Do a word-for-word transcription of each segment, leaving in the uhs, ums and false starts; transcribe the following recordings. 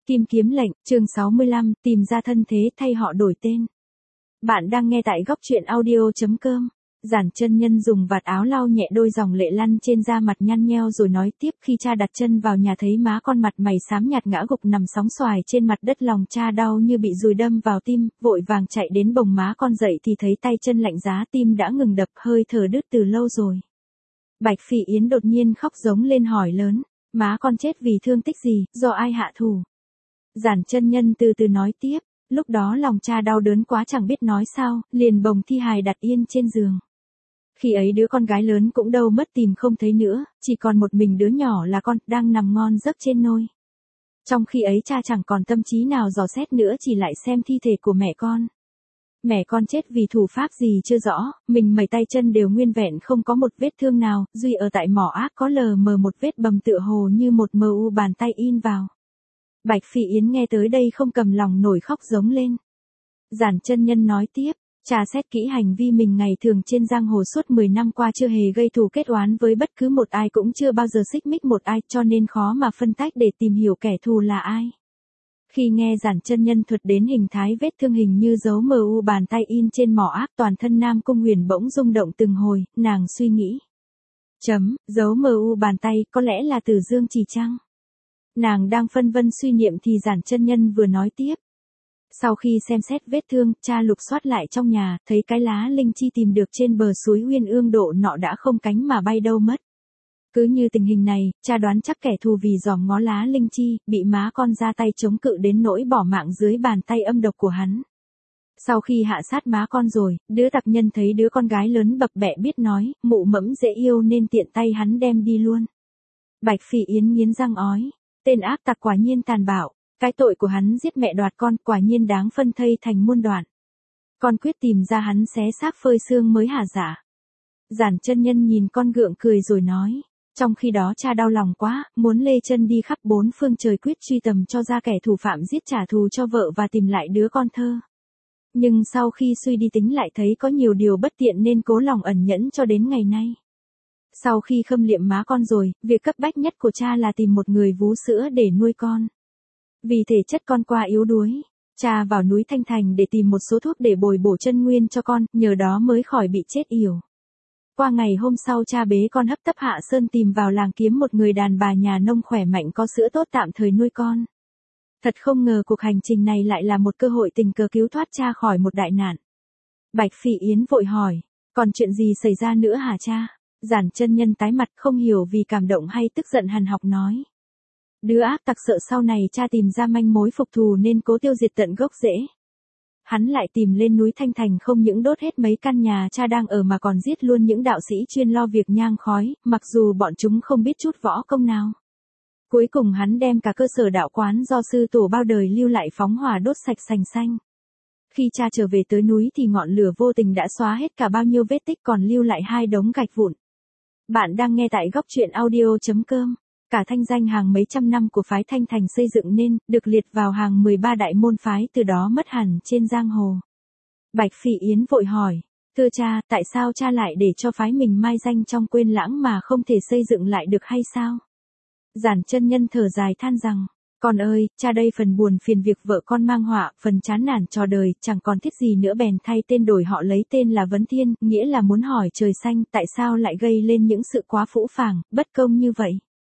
Kim kiếm lệnh, chương sáu mươi lăm, tìm ra thân thế thay họ đổi tên. Bạn đang nghe tại góc truyện audio.com. Giản chân nhân dùng vạt áo lau nhẹ đôi dòng lệ lăn trên da mặt nhăn nheo rồi nói tiếp, khi cha đặt chân vào nhà thấy má con mặt mày xám nhạt ngã gục nằm sóng xoài trên mặt đất, lòng cha đau như bị dùi đâm vào tim, vội vàng chạy đến bồng má con dậy thì thấy tay chân lạnh giá, tim đã ngừng đập, hơi thở đứt từ lâu rồi. Bạch Phỉ Yến đột nhiên khóc giống lên hỏi lớn, má con chết vì thương tích gì, do ai hạ thủ? Giản chân nhân từ từ nói tiếp, lúc đó lòng cha đau đớn quá chẳng biết nói sao, liền bồng thi hài đặt yên trên giường. Khi ấy đứa con gái lớn cũng đâu mất tìm không thấy nữa, chỉ còn một mình đứa nhỏ là con, đang nằm ngon giấc trên nôi. Trong khi ấy cha chẳng còn tâm trí nào dò xét nữa, chỉ lại xem thi thể của mẹ con. Mẹ con chết vì thủ pháp gì chưa rõ, mình mẩy tay chân đều nguyên vẹn không có một vết thương nào, duy ở tại mỏ ác có lờ mờ một vết bầm tựa hồ như một mờ u bàn tay in vào. Bạch Phỉ Yến nghe tới đây không cầm lòng nổi khóc giống lên. Giản chân nhân nói tiếp, cha xét kỹ hành vi mình ngày thường trên giang hồ suốt mười năm qua chưa hề gây thù kết oán với bất cứ một ai, cũng chưa bao giờ xích mích một ai, cho nên khó mà phân tách để tìm hiểu kẻ thù là ai. Khi nghe giản chân nhân thuật đến hình thái vết thương hình như dấu mờ u bàn tay in trên mỏ ác, toàn thân Nam Cung Huyền bỗng rung động từng hồi, nàng suy nghĩ. Chấm, dấu mờ u bàn tay, có lẽ là từ dương chỉ chăng? Nàng đang phân vân suy niệm thì giản chân nhân vừa nói tiếp. Sau khi xem xét vết thương, cha lục soát lại trong nhà, thấy cái lá linh chi tìm được trên bờ suối Uyên Ương Độ nọ đã không cánh mà bay đâu mất. Cứ như tình hình này, cha đoán chắc kẻ thù vì dòm ngó lá linh chi, bị má con ra tay chống cự đến nỗi bỏ mạng dưới bàn tay âm độc của hắn. Sau khi hạ sát má con rồi, đứa tặc nhân thấy đứa con gái lớn bập bẹ biết nói, mụ mẫm dễ yêu nên tiện tay hắn đem đi luôn. Bạch Phỉ Yến nghiến răng ói, tên ác tặc quả nhiên tàn bạo, cái tội của hắn giết mẹ đoạt con quả nhiên đáng phân thây thành muôn đoạn. Con quyết tìm ra hắn xé xác phơi xương mới hả dạ. Giản chân nhân nhìn con gượng cười rồi nói. Trong khi đó cha đau lòng quá, muốn lê chân đi khắp bốn phương trời quyết truy tầm cho ra kẻ thủ phạm giết trả thù cho vợ và tìm lại đứa con thơ. Nhưng sau khi suy đi tính lại thấy có nhiều điều bất tiện nên cố lòng ẩn nhẫn cho đến ngày nay. Sau khi khâm liệm má con rồi, việc cấp bách nhất của cha là tìm một người vú sữa để nuôi con. Vì thể chất con qua yếu đuối, cha vào núi Thanh Thành để tìm một số thuốc để bồi bổ chân nguyên cho con, nhờ đó mới khỏi bị chết yểu. Qua ngày hôm sau cha bế con hấp tấp hạ sơn tìm vào làng kiếm một người đàn bà nhà nông khỏe mạnh có sữa tốt tạm thời nuôi con. Thật không ngờ cuộc hành trình này lại là một cơ hội tình cờ cứu thoát cha khỏi một đại nạn. Bạch Phỉ Yến vội hỏi, còn chuyện gì xảy ra nữa hả cha? Giản chân nhân tái mặt không hiểu vì cảm động hay tức giận hằn học nói. Đứa ác tặc sợ sau này cha tìm ra manh mối phục thù nên cố tiêu diệt tận gốc rễ. Hắn lại tìm lên núi Thanh Thành không những đốt hết mấy căn nhà cha đang ở mà còn giết luôn những đạo sĩ chuyên lo việc nhang khói, mặc dù bọn chúng không biết chút võ công nào. Cuối cùng hắn đem cả cơ sở đạo quán do sư tổ bao đời lưu lại phóng hỏa đốt sạch sành xanh. Khi cha trở về tới núi thì ngọn lửa vô tình đã xóa hết cả bao nhiêu vết tích, còn lưu lại hai đống gạch vụn. Bạn đang nghe tại góc truyện audio.com. Cả thanh danh hàng mấy trăm năm của phái Thanh Thành xây dựng nên, được liệt vào hàng mười ba đại môn phái, từ đó mất hẳn trên giang hồ. Bạch Phỉ Yến vội hỏi, thưa cha, tại sao cha lại để cho phái mình mai danh trong quên lãng mà không thể xây dựng lại được hay sao? Giản chân nhân thở dài than rằng, con ơi, cha đây phần buồn phiền việc vợ con mang họa, phần chán nản trò đời, chẳng còn thích gì nữa bèn thay tên đổi họ lấy tên là Vấn Thiên, nghĩa là muốn hỏi trời xanh tại sao lại gây lên những sự quá phũ phàng, bất công như vậy.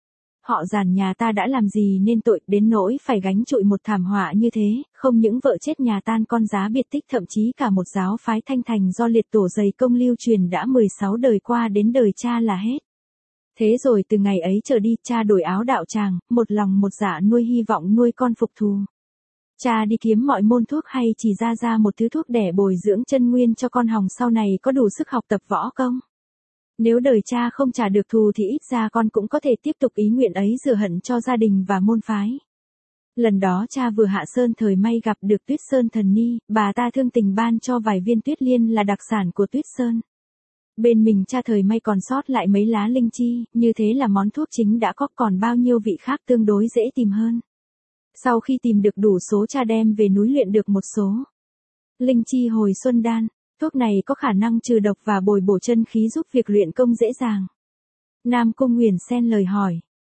Họ Giản nhà ta đã làm gì nên tội đến nỗi phải gánh chịu một thảm họa như thế, không những vợ chết nhà tan con giá biệt tích, thậm chí cả một giáo phái Thanh Thành do liệt tổ dày công lưu truyền đã mười sáu đời qua đến đời cha là hết. Thế rồi từ ngày ấy trở đi cha đổi áo đạo tràng, một lòng một dạ nuôi hy vọng nuôi con phục thù. Cha đi kiếm mọi môn thuốc hay chỉ ra ra một thứ thuốc để bồi dưỡng chân nguyên cho con hòng sau này có đủ sức học tập võ công. Nếu đời cha không trả được thù thì ít ra con cũng có thể tiếp tục ý nguyện ấy rửa hận cho gia đình và môn phái. Lần đó cha vừa hạ sơn thời may gặp được Tuyết Sơn thần ni, bà ta thương tình ban cho vài viên tuyết liên là đặc sản của Tuyết Sơn. Bên mình cha thời may còn sót lại mấy lá linh chi, như thế là món thuốc chính đã có, còn bao nhiêu vị khác tương đối dễ tìm hơn. Sau khi tìm được đủ số cha đem về núi luyện được một số linh chi hồi xuân đan. Thuốc này có khả năng trừ độc và bồi bổ chân khí giúp việc luyện công dễ dàng. Nam Cung Huyền xen lời hỏi,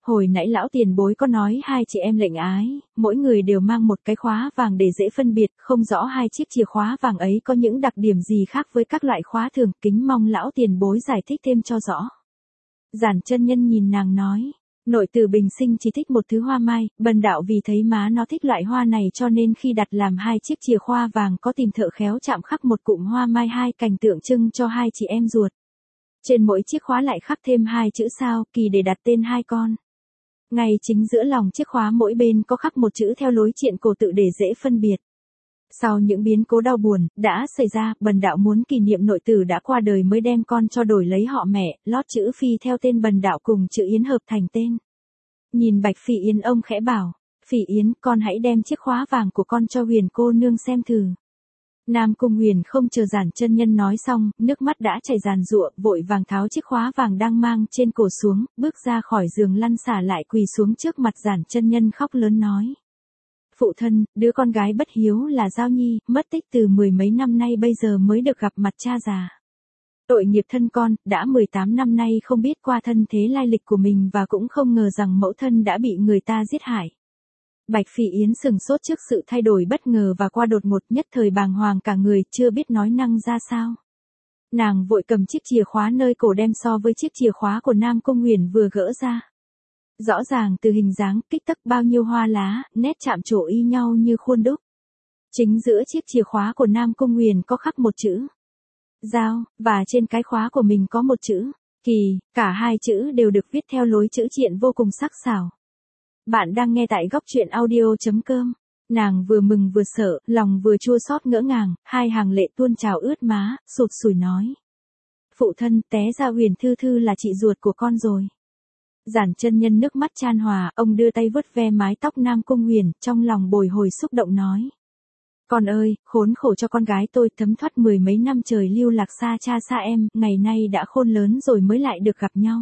Hồi nãy lão tiền bối có nói hai chị em lệnh ái, mỗi người đều mang một cái khóa vàng để dễ phân biệt, không rõ hai chiếc chìa khóa vàng ấy có những đặc điểm gì khác với các loại khóa thường, kính mong lão tiền bối giải thích thêm cho rõ. Giản chân nhân nhìn nàng nói, nội tử bình sinh chỉ thích một thứ hoa mai, bần đạo vì thấy má nó thích loại hoa này cho nên khi đặt làm hai chiếc chìa khóa vàng có tìm thợ khéo chạm khắc một cụm hoa mai hai cành tượng trưng cho hai chị em ruột. Trên mỗi chiếc khóa lại khắc thêm hai chữ sao kỳ để đặt tên hai con. Ngay chính giữa lòng chiếc khóa mỗi bên có khắc một chữ theo lối triện cổ tự để dễ phân biệt. Sau những biến cố đau buồn đã xảy ra, bần đạo muốn kỷ niệm nội tử đã qua đời mới đem con cho đổi lấy họ mẹ, lót chữ Phi theo tên bần đạo cùng chữ Yến hợp thành tên. Nhìn Bạch Phỉ Yến ông khẽ bảo, Phỉ Yến con hãy đem chiếc khóa vàng của con cho Huyền cô nương xem thử. Nam Cung Huyền không chờ Giản chân nhân nói xong, nước mắt đã chảy ràn rụa, vội vàng tháo chiếc khóa vàng đang mang trên cổ xuống, bước ra khỏi giường lăn xả lại quỳ xuống trước mặt Giản chân nhân khóc lớn nói. Phụ thân, đứa con gái bất hiếu là Giao Nhi, mất tích từ mười mấy năm nay bây giờ mới được gặp mặt cha già. Tội nghiệp thân con, đã mười tám năm nay không biết qua thân thế lai lịch của mình và cũng không ngờ rằng mẫu thân đã bị người ta giết hại. Bạch Phỉ Yến sừng sốt trước sự thay đổi bất ngờ và qua đột ngột, nhất thời bàng hoàng cả người, chưa biết nói năng ra sao. Nàng vội cầm chiếc chìa khóa nơi cổ đem so với chiếc chìa khóa của Nam Cung Huyền vừa gỡ ra. Rõ ràng từ hình dáng, kích thước bao nhiêu hoa lá, nét chạm trổ y nhau như khuôn đúc. Chính giữa chiếc chìa khóa của Nam Cung Huyền có khắc một chữ Giao, và trên cái khóa của mình có một chữ Kỳ, cả hai chữ đều được viết theo lối chữ triện vô cùng sắc sảo. Bạn đang nghe tại góc truyện audio.com. Nàng vừa mừng vừa sợ, lòng vừa chua xót ngỡ ngàng, hai hàng lệ tuôn trào ướt má, sụt sùi nói. Phụ thân, té ra Huyền Thư Thư là chị ruột của con rồi. Giản chân nhân nước mắt chan hòa, ông đưa tay vuốt ve mái tóc Nam Cung Huyền, trong lòng bồi hồi xúc động nói. Con ơi, khốn khổ cho con gái tôi, thấm thoát mười mấy năm trời lưu lạc xa cha xa em, ngày nay đã khôn lớn rồi mới lại được gặp nhau.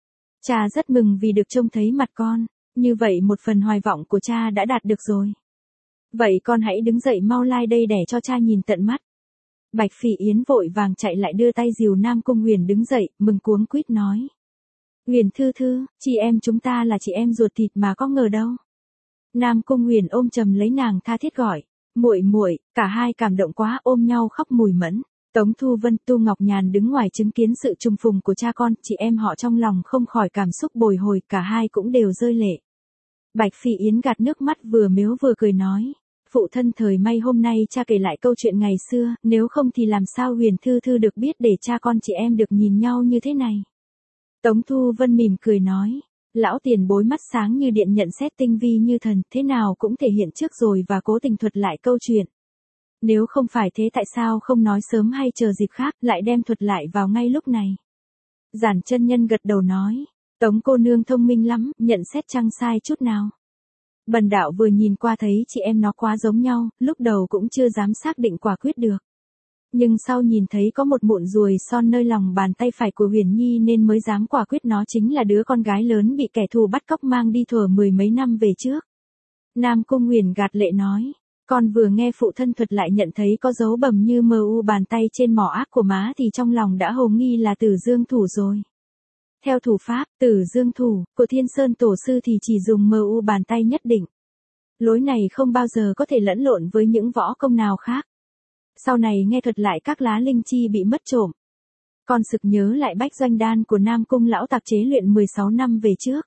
Cha rất mừng vì được trông thấy mặt con, như vậy một phần hoài vọng của cha đã đạt được rồi. Vậy con hãy đứng dậy mau lai đây để cho cha nhìn tận mắt. Bạch Phỉ Yến vội vàng chạy lại đưa tay dìu Nam Cung Huyền đứng dậy, mừng cuống quýt nói. Huyền Thư Thư, chị em chúng ta là chị em ruột thịt mà có ngờ đâu. Nam Cung Huyền ôm chầm lấy nàng tha thiết gọi, muội muội, cả hai cảm động quá ôm nhau khóc mùi mẫn. Tống Thu Vân, Tu Ngọc Nhàn đứng ngoài chứng kiến sự trùng phùng của cha con, chị em họ trong lòng không khỏi cảm xúc bồi hồi, cả hai cũng đều rơi lệ. Bạch Phỉ Yến gạt nước mắt vừa mếu vừa cười nói, phụ thân thời may hôm nay cha kể lại câu chuyện ngày xưa, nếu không thì làm sao Huyền Thư Thư được biết để cha con chị em được nhìn nhau như thế này. Tống Thu Vân mỉm cười nói, lão tiền bối mắt sáng như điện nhận xét tinh vi như thần, thế nào cũng thể hiện trước rồi và cố tình thuật lại câu chuyện. Nếu không phải thế tại sao không nói sớm hay chờ dịp khác, lại đem thuật lại vào ngay lúc này. Giản chân nhân gật đầu nói, Tống cô nương thông minh lắm, nhận xét chẳng sai chút nào. Bần đạo vừa nhìn qua thấy chị em nó quá giống nhau, lúc đầu cũng chưa dám xác định quả quyết được. Nhưng sau nhìn thấy có một mụn ruồi son nơi lòng bàn tay phải của Huyền Nhi nên mới dám quả quyết nó chính là đứa con gái lớn bị kẻ thù bắt cóc mang đi thuở mười mấy năm về trước. Nam Cung Huyền gạt lệ nói, con vừa nghe phụ thân thuật lại nhận thấy có dấu bầm như mờ u bàn tay trên mỏ ác của má thì trong lòng đã hồ nghi là Tử Dương Thủ rồi. Theo thủ pháp, Tử Dương Thủ, của Thiên Sơn Tổ Sư thì chỉ dùng mờ u bàn tay nhất định. Lối này không bao giờ có thể lẫn lộn với những võ công nào khác. Sau này nghe thuật lại các lá linh chi bị mất trộm. Con sực nhớ lại bách doanh đan của Nam Cung lão tặc chế luyện mười sáu năm về trước.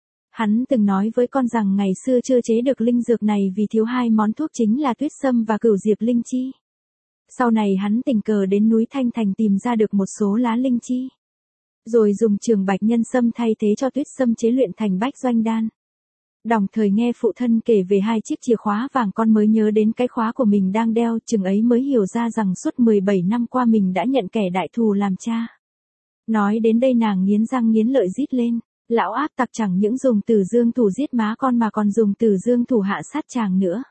Hắn từng nói với con rằng ngày xưa chưa chế được linh dược này vì thiếu hai món thuốc chính là tuyết sâm và cửu diệp linh chi. Sau này hắn tình cờ đến núi Thanh Thành tìm ra được một số lá linh chi. Rồi dùng trường bạch nhân sâm thay thế cho tuyết sâm chế luyện thành bách doanh đan. Đồng thời nghe phụ thân kể về hai chiếc chìa khóa vàng con mới nhớ đến cái khóa của mình đang đeo, chừng ấy mới hiểu ra rằng suốt mười bảy năm qua mình đã nhận kẻ đại thù làm cha. Nói đến đây nàng nghiến răng nghiến lợi rít lên, lão ác tặc chẳng những dùng Tử Dương Thủ giết má con mà còn dùng Tử Dương Thủ hạ sát chàng nữa.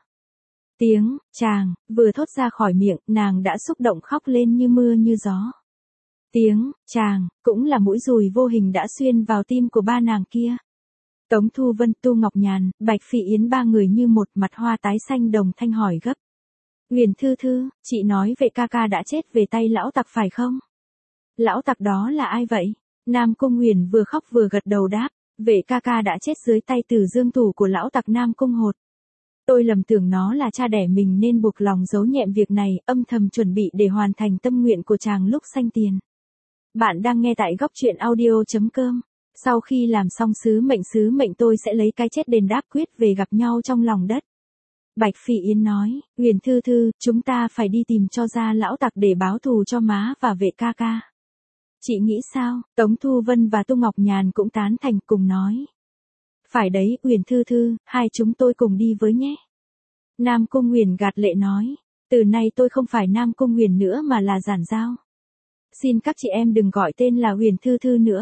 Tiếng chàng vừa thốt ra khỏi miệng, nàng đã xúc động khóc lên như mưa như gió. Tiếng chàng cũng là mũi dùi vô hình đã xuyên vào tim của ba nàng kia. Tống Thu Vân, Tu Ngọc Nhàn, Bạch Phỉ Yến ba người như một mặt hoa tái xanh đồng thanh hỏi gấp. Huyền Thư Thư, chị nói về ca ca đã chết về tay lão tặc phải không? Lão tặc đó là ai vậy? Nam Cung Huyền vừa khóc vừa gật đầu đáp. Vệ ca ca đã chết dưới tay Từ Dương thủ của lão tặc Nam Cung Hột. Tôi lầm tưởng nó là cha đẻ mình nên buộc lòng giấu nhẹm việc này, âm thầm chuẩn bị để hoàn thành tâm nguyện của chàng lúc sanh tiền. Bạn đang nghe tại góc truyện audio.com. Sau khi làm xong sứ mệnh sứ mệnh tôi sẽ lấy cái chết đền đáp quyết về gặp nhau trong lòng đất. Bạch Phỉ Yến nói, Huyền Thư Thư, chúng ta phải đi tìm cho ra lão tặc để báo thù cho má và Vệ ca ca. Chị nghĩ sao? Tống Thu Vân và Tu Ngọc Nhàn cũng tán thành cùng nói. Phải đấy, Huyền Thư Thư, hai chúng tôi cùng đi với nhé. Nam Cung Huyền gạt lệ nói, từ nay tôi không phải Nam Cung Huyền nữa mà là Giản Giao. Xin các chị em đừng gọi tên là Huyền Thư Thư nữa.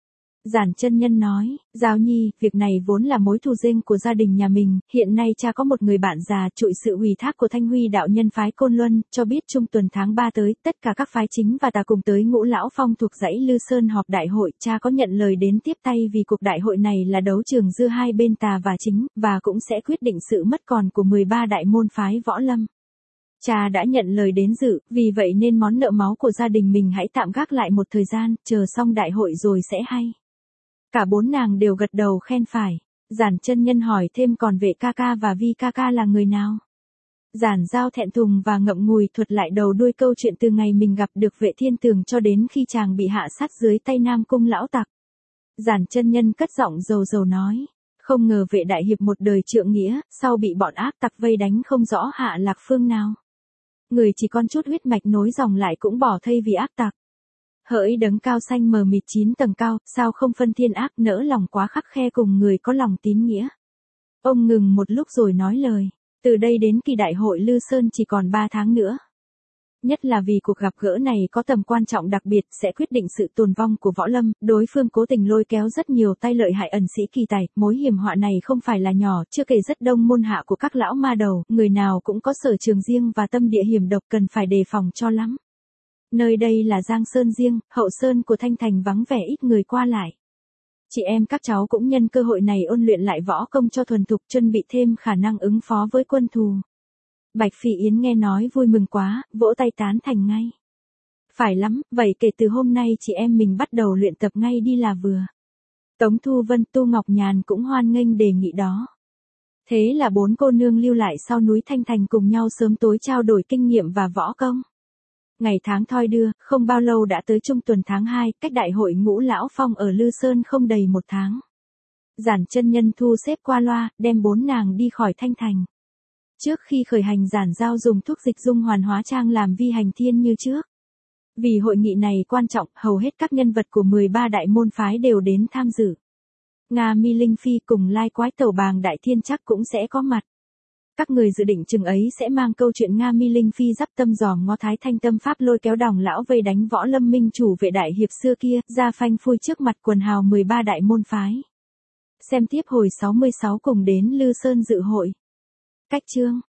Giản chân nhân nói, Giao Nhi, việc này vốn là mối thù riêng của gia đình nhà mình, hiện nay cha có một người bạn già trụi sự ủy thác của Thanh Huy đạo nhân phái Côn Luân, cho biết trung tuần tháng ba tới, tất cả các phái chính và tà cùng tới Ngũ Lão Phong thuộc dãy Lư Sơn họp đại hội, cha có nhận lời đến tiếp tay vì cuộc đại hội này là đấu trường giữa hai bên tà và chính, và cũng sẽ quyết định sự mất còn của mười ba đại môn phái võ lâm. Cha đã nhận lời đến dự, vì vậy nên món nợ máu của gia đình mình hãy tạm gác lại một thời gian, chờ xong đại hội rồi sẽ hay. Cả bốn nàng đều gật đầu khen phải. Giản chân nhân hỏi thêm còn Vệ ca ca và Vi ca ca là người nào? Giản Giao thẹn thùng và ngậm ngùi thuật lại đầu đuôi câu chuyện từ ngày mình gặp được Vệ Thiên Tường cho đến khi chàng bị hạ sát dưới tay Nam Cung lão tặc. Giản chân nhân cất giọng dầu dầu nói, không ngờ Vệ đại hiệp một đời trượng nghĩa, sau bị bọn ác tặc vây đánh không rõ hạ lạc phương nào. Người chỉ con chút huyết mạch nối dòng lại cũng bỏ thây vì ác tặc. Hỡi đấng cao xanh mờ mịt chín tầng cao, sao không phân thiên ác nỡ lòng quá khắc khe cùng người có lòng tín nghĩa. Ông ngừng một lúc rồi nói lời, từ đây đến kỳ đại hội Lư Sơn chỉ còn ba tháng nữa. Nhất là vì cuộc gặp gỡ này có tầm quan trọng đặc biệt sẽ quyết định sự tồn vong của võ lâm, đối phương cố tình lôi kéo rất nhiều tay lợi hại ẩn sĩ kỳ tài, mối hiểm họa này không phải là nhỏ, chưa kể rất đông môn hạ của các lão ma đầu, người nào cũng có sở trường riêng và tâm địa hiểm độc cần phải đề phòng cho lắm. Nơi đây là Giang Sơn riêng, hậu sơn của Thanh Thành vắng vẻ ít người qua lại. Chị em các cháu cũng nhân cơ hội này ôn luyện lại võ công cho thuần thục, chuẩn bị thêm khả năng ứng phó với quân thù. Bạch Phỉ Yến nghe nói vui mừng quá, vỗ tay tán thành ngay. Phải lắm, vậy kể từ hôm nay chị em mình bắt đầu luyện tập ngay đi là vừa. Tống Thu Vân, Tu Ngọc Nhàn cũng hoan nghênh đề nghị đó. Thế là bốn cô nương lưu lại sau núi Thanh Thành cùng nhau sớm tối trao đổi kinh nghiệm và võ công. Ngày tháng thoi đưa, không bao lâu đã tới trung tuần tháng hai, cách đại hội Ngũ Lão Phong ở Lư Sơn không đầy một tháng. Giản chân nhân thu xếp qua loa, đem bốn nàng đi khỏi Thanh Thành. Trước khi khởi hành Giản Giao dùng thuốc dịch dung hoàn hóa trang làm vi hành thiên như trước. Vì hội nghị này quan trọng, hầu hết các nhân vật của mười ba đại môn phái đều đến tham dự. Nga Mi Linh Phi cùng Lai Quái Tẩu Bàng Đại Thiên chắc cũng sẽ có mặt. Các người dự định chừng ấy sẽ mang câu chuyện Nga Mi Linh Phi dắp tâm giòm ngó Thái Thanh Tâm Pháp lôi kéo Đòng lão vây đánh võ lâm minh chủ Vệ đại hiệp xưa kia, ra phanh phui trước mặt quần hào mười ba đại môn phái. Xem tiếp hồi sáu mươi sáu cùng đến Lư Sơn dự hội. Cách chương